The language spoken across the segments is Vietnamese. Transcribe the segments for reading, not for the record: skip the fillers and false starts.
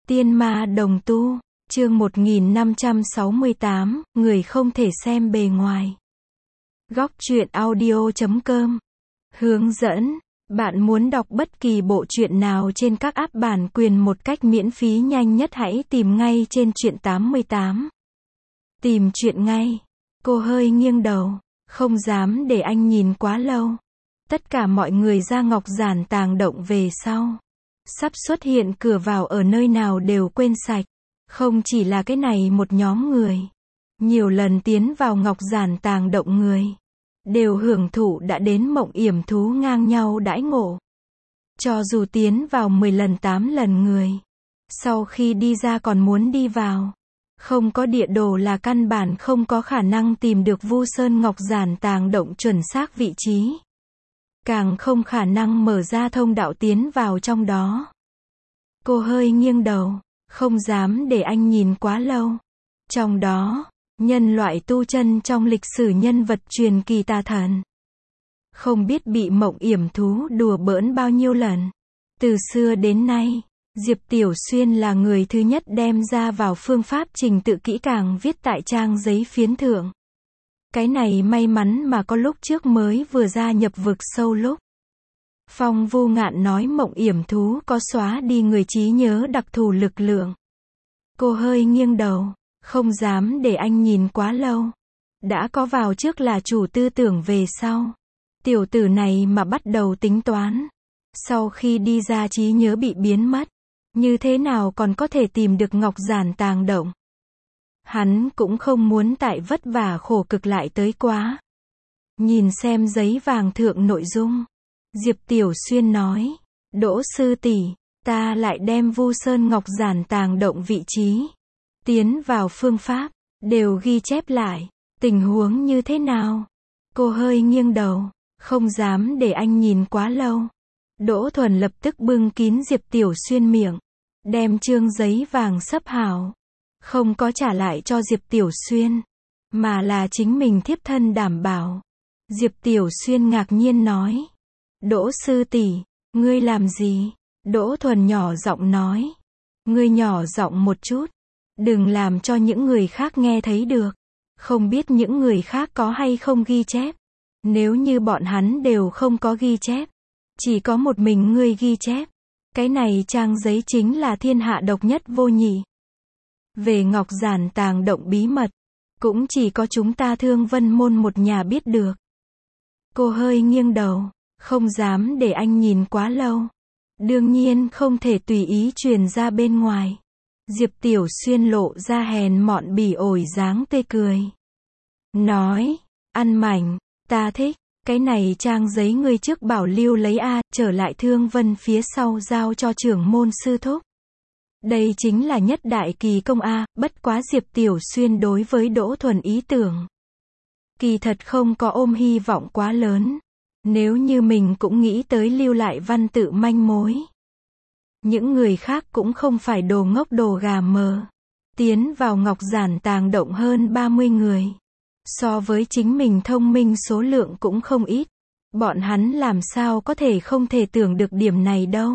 Tiên ma đồng tu, chương 1568, người không thể xem bề ngoài. Góc truyện audio.com hướng dẫn, bạn muốn đọc bất kỳ bộ truyện nào trên các app bản quyền một cách miễn phí nhanh nhất hãy tìm ngay trên truyện 88. Tìm truyện ngay. Cô hơi nghiêng đầu, không dám để anh nhìn quá lâu. Tất cả mọi người ra Ngọc Giản Tàng Động về sau. Sắp xuất hiện cửa vào ở nơi nào đều quên sạch. Không chỉ là cái này một nhóm người. Nhiều lần tiến vào Ngọc Giản Tàng Động người. Đều hưởng thụ đã đến mộng yểm thú ngang nhau đãi ngộ. Cho dù tiến vào 10 lần 8 lần người. Sau khi đi ra còn muốn đi vào. Không có địa đồ là căn bản không có khả năng tìm được Vu Sơn Ngọc Giản Tàng Động chuẩn xác vị trí. Càng không khả năng mở ra thông đạo tiến vào trong đó. Cô hơi nghiêng đầu, không dám để anh nhìn quá lâu. Trong đó, nhân loại tu chân trong lịch sử nhân vật truyền kỳ tà thần. Không biết bị mộng yểm thú đùa bỡn bao nhiêu lần. Từ xưa đến nay, Diệp Tiểu Xuyên là người thứ nhất đem ra vào phương pháp trình tự kỹ càng viết tại trang giấy phiến thượng. Cái này may mắn mà có lúc trước mới vừa ra nhập vực sâu lúc. Phong Vu Ngạn nói mộng yểm thú có xóa đi người trí nhớ đặc thù lực lượng. Cô hơi nghiêng đầu, không dám để anh nhìn quá lâu. Đã có vào trước là chủ tư tưởng về sau. Tiểu tử này mà bắt đầu tính toán. Sau khi đi ra trí nhớ bị biến mất. Như thế nào còn có thể tìm được Ngọc Giản Tàng Động. Hắn cũng không muốn tại vất vả khổ cực lại tới quá. Nhìn xem giấy vàng thượng nội dung. Diệp Tiểu Xuyên nói. Đỗ sư tỷ, ta lại đem Vu Sơn Ngọc Giản Tàng Động vị trí. Tiến vào phương pháp. Đều ghi chép lại. Tình huống như thế nào? Cô hơi nghiêng đầu. Không dám để anh nhìn quá lâu. Đỗ Thuần lập tức bưng kín Diệp Tiểu Xuyên miệng. Đem chương giấy vàng sấp hảo. Không có trả lại cho Diệp Tiểu Xuyên. Mà là chính mình thiếp thân đảm bảo. Diệp Tiểu Xuyên ngạc nhiên nói. Đỗ sư tỷ, ngươi làm gì? Đỗ Thuần nhỏ giọng nói. Ngươi nhỏ giọng một chút. Đừng làm cho những người khác nghe thấy được. Không biết những người khác có hay không ghi chép. Nếu như bọn hắn đều không có ghi chép. Chỉ có một mình ngươi ghi chép. Cái này trang giấy chính là thiên hạ độc nhất vô nhị. Về Ngọc Giản Tàng Động bí mật. Cũng chỉ có chúng ta Thương Vân Môn một nhà biết được. Cô hơi nghiêng đầu. Không dám để anh nhìn quá lâu. Đương nhiên không thể tùy ý truyền ra bên ngoài. Diệp Tiểu Xuyên lộ ra hèn mọn bỉ ổi dáng tươi cười. Nói, ăn mảnh, ta thích. Cái này trang giấy ngươi trước bảo lưu lấy trở lại Thương Vân phía sau giao cho trưởng môn sư thúc. Đây chính là nhất đại kỳ công bất quá Diệp Tiểu Xuyên đối với Đỗ Thuần ý tưởng. Kỳ thật không có ôm hy vọng quá lớn. Nếu như mình cũng nghĩ tới lưu lại văn tự manh mối. Những người khác cũng không phải đồ ngốc đồ gà mờ. Tiến vào Ngọc Giản Tàng Động hơn 30 người. So với chính mình thông minh số lượng cũng không ít. Bọn hắn làm sao có thể không thể tưởng được điểm này đâu.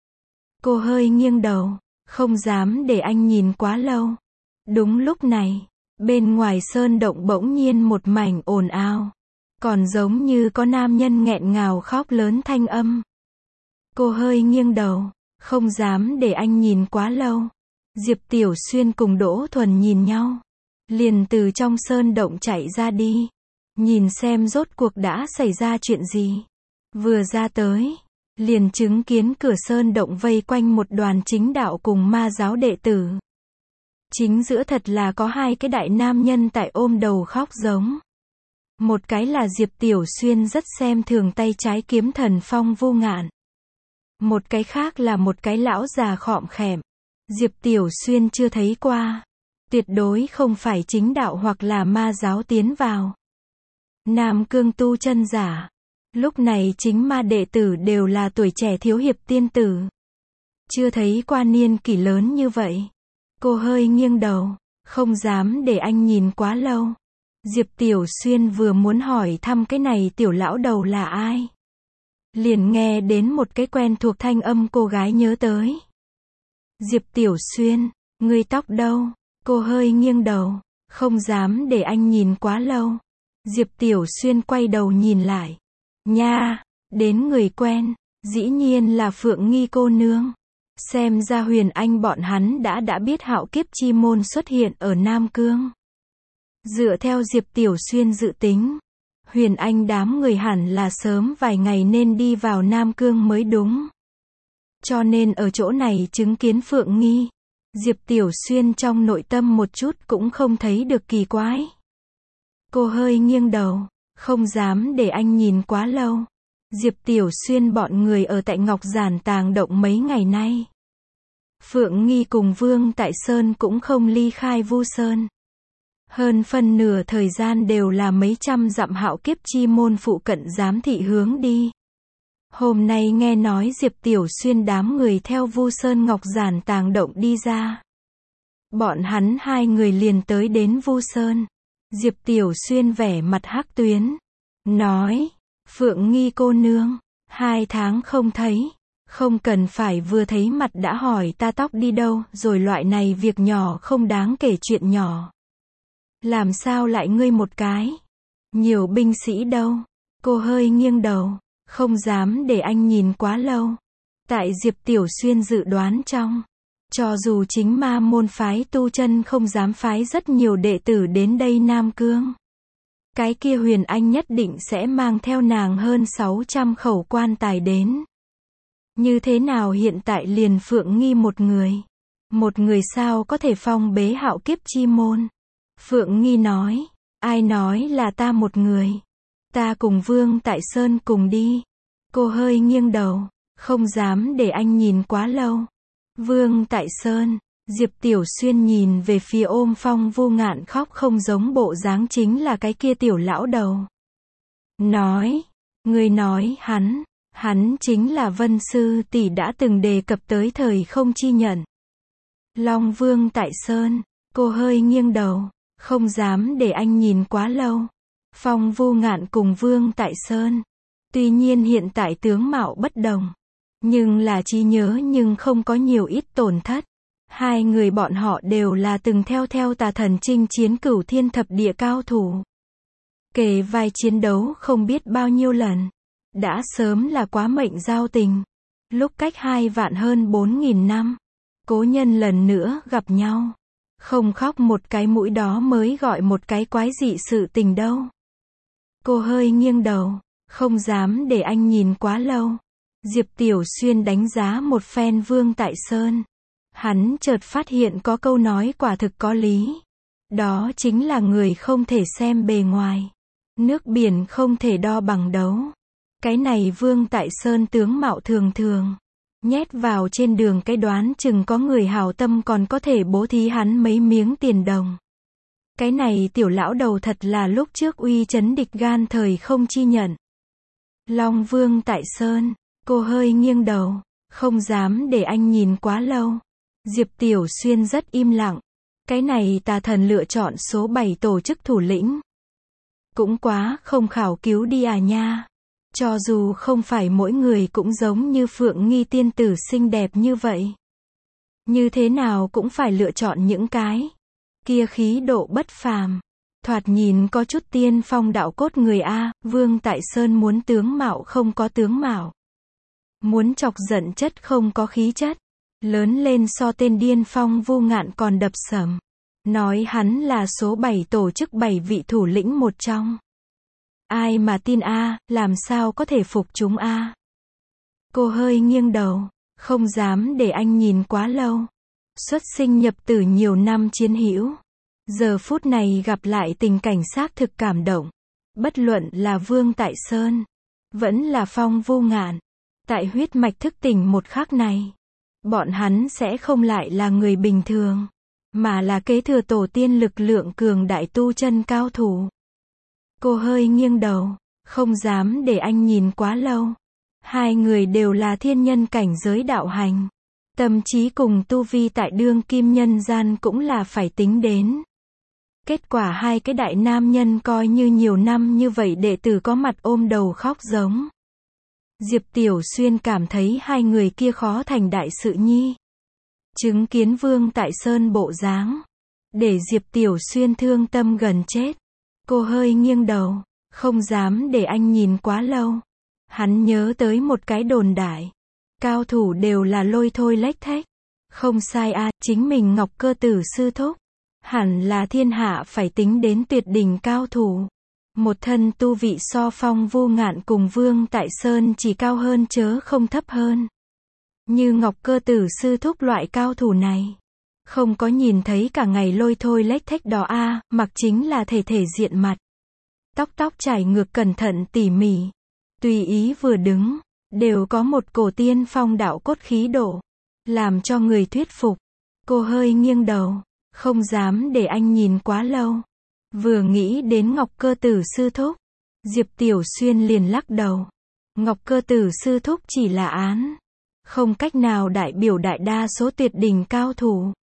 Cô hơi nghiêng đầu. Không dám để anh nhìn quá lâu. Đúng lúc này. Bên ngoài sơn động bỗng nhiên một mảnh ồn ào. Còn giống như có nam nhân nghẹn ngào khóc lớn thanh âm. Cô hơi nghiêng đầu. Không dám để anh nhìn quá lâu. Diệp Tiểu Xuyên cùng Đỗ Thuần nhìn nhau. Liền từ trong sơn động chạy ra đi. Nhìn xem rốt cuộc đã xảy ra chuyện gì. Vừa ra tới. Liền chứng kiến cửa sơn động vây quanh một đoàn chính đạo cùng ma giáo đệ tử. Chính giữa thật là có hai cái đại nam nhân tại ôm đầu khóc giống. Một cái là Diệp Tiểu Xuyên rất xem thường tay trái kiếm thần Phong Vu Ngạn. Một cái khác là một cái lão già khọm khẹm. Diệp Tiểu Xuyên chưa thấy qua. Tuyệt đối không phải chính đạo hoặc là ma giáo tiến vào. Nam cương tu chân giả. Lúc này chính ma đệ tử đều là tuổi trẻ thiếu hiệp tiên tử. Chưa thấy qua niên kỷ lớn như vậy. Cô hơi nghiêng đầu. Không dám để anh nhìn quá lâu. Diệp Tiểu Xuyên vừa muốn hỏi thăm cái này tiểu lão đầu là ai. Liền nghe đến một cái quen thuộc thanh âm cô gái nhớ tới. Diệp Tiểu Xuyên, ngươi tóc đâu? Cô hơi nghiêng đầu, không dám để anh nhìn quá lâu. Diệp Tiểu Xuyên quay đầu nhìn lại. Nha, đến người quen, dĩ nhiên là Phượng Nghi cô nương. Xem ra Huyền Anh bọn hắn đã biết Hạo Kiếp Chi Môn xuất hiện ở Nam Cương. Dựa theo Diệp Tiểu Xuyên dự tính, Huyền Anh đám người hẳn là sớm vài ngày nên đi vào Nam Cương mới đúng. Cho nên ở chỗ này chứng kiến Phượng Nghi, Diệp Tiểu Xuyên trong nội tâm một chút cũng không thấy được kỳ quái. Cô hơi nghiêng đầu, không dám để anh nhìn quá lâu. Diệp Tiểu Xuyên bọn người ở tại Ngọc Giản Tàng Động mấy ngày nay. Phượng Nghi cùng Vương Tại Sơn cũng không ly khai Vu Sơn. Hơn phân nửa thời gian đều là mấy trăm dặm Hạo Kiếp Chi Môn phụ cận giám thị hướng đi. Hôm nay nghe nói Diệp Tiểu Xuyên đám người theo Vu Sơn Ngọc Giản Tàng Động đi ra. Bọn hắn hai người liền tới đến Vu Sơn. Diệp Tiểu Xuyên vẻ mặt hắc tuyến. Nói, Phượng Nghi cô nương, 2 tháng không thấy. Không cần phải vừa thấy mặt đã hỏi ta tóc đi đâu, rồi loại này việc nhỏ không đáng kể chuyện nhỏ. Làm sao lại ngươi một cái? Nhiều binh sĩ đâu? Cô hơi nghiêng đầu, không dám để anh nhìn quá lâu. Tại Diệp Tiểu Xuyên dự đoán trong, cho dù chính Ma môn phái tu chân không dám phái rất nhiều đệ tử đến đây Nam Cương. Cái kia Huyền Anh nhất định sẽ mang theo nàng hơn 600 khẩu quan tài đến. Như thế nào hiện tại liền Phượng Nghi một người? Một người sao có thể phong bế Hạo Kiếp Chi Môn? Phượng Nghi nói, ai nói là ta một người? Ta cùng Vương Tại Sơn cùng đi. Cô hơi nghiêng đầu, không dám để anh nhìn quá lâu. Vương Tại Sơn, Diệp Tiểu Xuyên nhìn về phía ôm Phong Vô Ngạn khóc không giống bộ dáng chính là cái kia tiểu lão đầu. Nói, người nói hắn chính là Vân Sư tỷ đã từng đề cập tới thời không chi nhận. Long Vương Tại Sơn, cô hơi nghiêng đầu, không dám để anh nhìn quá lâu. Phong Vô Ngạn cùng Vương Tại Sơn, tuy nhiên hiện tại tướng mạo bất đồng, nhưng là trí nhớ nhưng không có nhiều ít tổn thất. Hai người bọn họ đều là từng theo tà thần chinh chiến cửu thiên thập địa cao thủ. Kề vai chiến đấu không biết bao nhiêu lần. Đã sớm là quá mệnh giao tình. Lúc cách 2 vạn hơn 4.000 năm, cố nhân lần nữa gặp nhau. Không khóc một cái mũi đó mới gọi một cái quái dị sự tình đâu. Cô hơi nghiêng đầu, không dám để anh nhìn quá lâu. Diệp Tiểu Xuyên đánh giá một phen Vương Tại Sơn. Hắn chợt phát hiện có câu nói quả thực có lý. Đó chính là người không thể xem bề ngoài. Nước biển không thể đo bằng đấu. Cái này Vương Tại Sơn tướng mạo thường thường. Nhét vào trên đường cái đoán chừng có người hảo tâm còn có thể bố thí hắn mấy miếng tiền đồng. Cái này tiểu lão đầu thật là lúc trước uy chấn địch gan thời không chi nhận. Long Vương Tại Sơn, cô hơi nghiêng đầu, không dám để anh nhìn quá lâu. Diệp Tiểu Xuyên rất im lặng. Cái này tà thần lựa chọn số 7 tổ chức thủ lĩnh. Cũng quá không khảo cứu đi à nha. Cho dù không phải mỗi người cũng giống như Phượng Nghi tiên tử xinh đẹp như vậy. Như thế nào cũng phải lựa chọn những cái kia khí độ bất phàm. Thoạt nhìn có chút tiên phong đạo cốt người A. Vương Tại Sơn muốn tướng mạo không có tướng mạo. Muốn chọc giận chất không có khí chất. Lớn lên so tên điên Phong Vô Ngạn còn đập sầm. Nói hắn là số 7 tổ chức 7 vị thủ lĩnh một trong. Ai mà tin a, làm sao có thể phục chúng a? Cô hơi nghiêng đầu, không dám để anh nhìn quá lâu. Xuất sinh nhập tử nhiều năm chiến hữu. Giờ phút này gặp lại tình cảnh xác thực cảm động. Bất luận là Vương Tại Sơn, vẫn là Phong Vô Ngạn. Tại huyết mạch thức tỉnh một khắc này, bọn hắn sẽ không lại là người bình thường, mà là kế thừa tổ tiên lực lượng cường đại tu chân cao thủ. Cô hơi nghiêng đầu, không dám để anh nhìn quá lâu. Hai người đều là thiên nhân cảnh giới đạo hành. Tâm trí cùng tu vi tại đương kim nhân gian cũng là phải tính đến. Kết quả hai cái đại nam nhân coi như nhiều năm như vậy đệ tử có mặt ôm đầu khóc giống. Diệp Tiểu Xuyên cảm thấy hai người kia khó thành đại sự nhi. Chứng kiến Vương Tại Sơn bộ dáng, để Diệp Tiểu Xuyên thương tâm gần chết. Cô hơi nghiêng đầu, không dám để anh nhìn quá lâu. Hắn nhớ tới một cái đồn đại. Cao thủ đều là lôi thôi lếch thếch. Không sai à, chính mình Ngọc Cơ Tử sư thúc. Hẳn là thiên hạ phải tính đến tuyệt đỉnh cao thủ. Một thân tu vị so Phong Vô Ngạn cùng Vương Tại Sơn chỉ cao hơn chớ không thấp hơn. Như Ngọc Cơ Tử sư thúc loại cao thủ này. Không có nhìn thấy cả ngày lôi thôi lếch thếch đó a, mặc chính là thể diện mặt. Tóc trải ngược cẩn thận tỉ mỉ. Tùy ý vừa đứng, đều có một cổ tiên phong đạo cốt khí độ. Làm cho người thuyết phục. Cô hơi nghiêng đầu, không dám để anh nhìn quá lâu. Vừa nghĩ đến Ngọc Cơ Tử sư thúc, Diệp Tiểu Xuyên liền lắc đầu. Ngọc Cơ Tử sư thúc chỉ là án. Không cách nào đại biểu đại đa số tuyệt đỉnh cao thủ.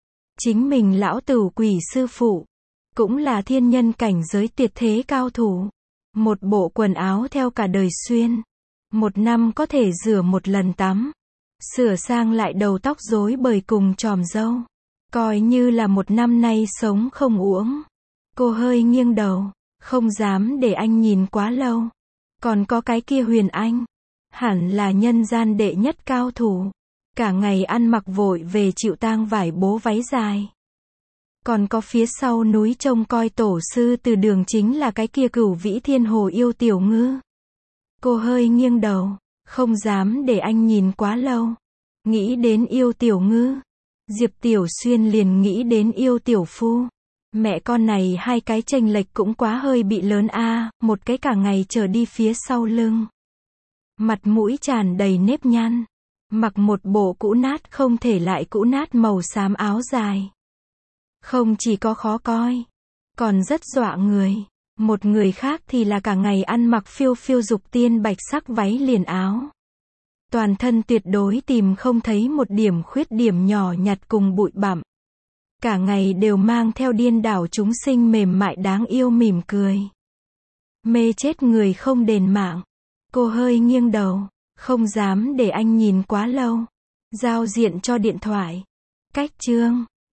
Chính mình lão tử quỷ sư phụ, cũng là thiên nhân cảnh giới tuyệt thế cao thủ. Một bộ quần áo theo cả đời xuyên. Một năm có thể rửa một lần tắm. Sửa sang lại đầu tóc rối bời cùng chòm râu. Coi như là một năm nay sống không uổng. Cô hơi nghiêng đầu, không dám để anh nhìn quá lâu. Còn có cái kia Huyền Anh. Hẳn là nhân gian đệ nhất cao thủ. Cả ngày ăn mặc vội về chịu tang vải bố váy dài. Còn có phía sau núi trông coi tổ sư từ đường chính là cái kia Cửu Vĩ Thiên Hồ Yêu Tiểu Ngư. Cô hơi nghiêng đầu, không dám để anh nhìn quá lâu. Nghĩ đến Yêu Tiểu Ngư, Diệp Tiểu Xuyên liền nghĩ đến Yêu Tiểu Phu. Mẹ con này hai cái chênh lệch cũng quá hơi bị lớn a, một cái cả ngày trở đi phía sau lưng. Mặt mũi tràn đầy nếp nhăn. Mặc một bộ cũ nát không thể lại cũ nát màu xám áo dài. Không chỉ có khó coi, còn rất dọa người. Một người khác thì là cả ngày ăn mặc phiêu phiêu dục tiên bạch sắc váy liền áo. Toàn thân tuyệt đối tìm không thấy một điểm khuyết điểm nhỏ nhặt cùng bụi bặm. Cả ngày đều mang theo điên đảo chúng sinh mềm mại đáng yêu mỉm cười. Mê chết người không đền mạng. Cô hơi nghiêng đầu, không dám để anh nhìn quá lâu. Giao diện cho điện thoại. Cách chương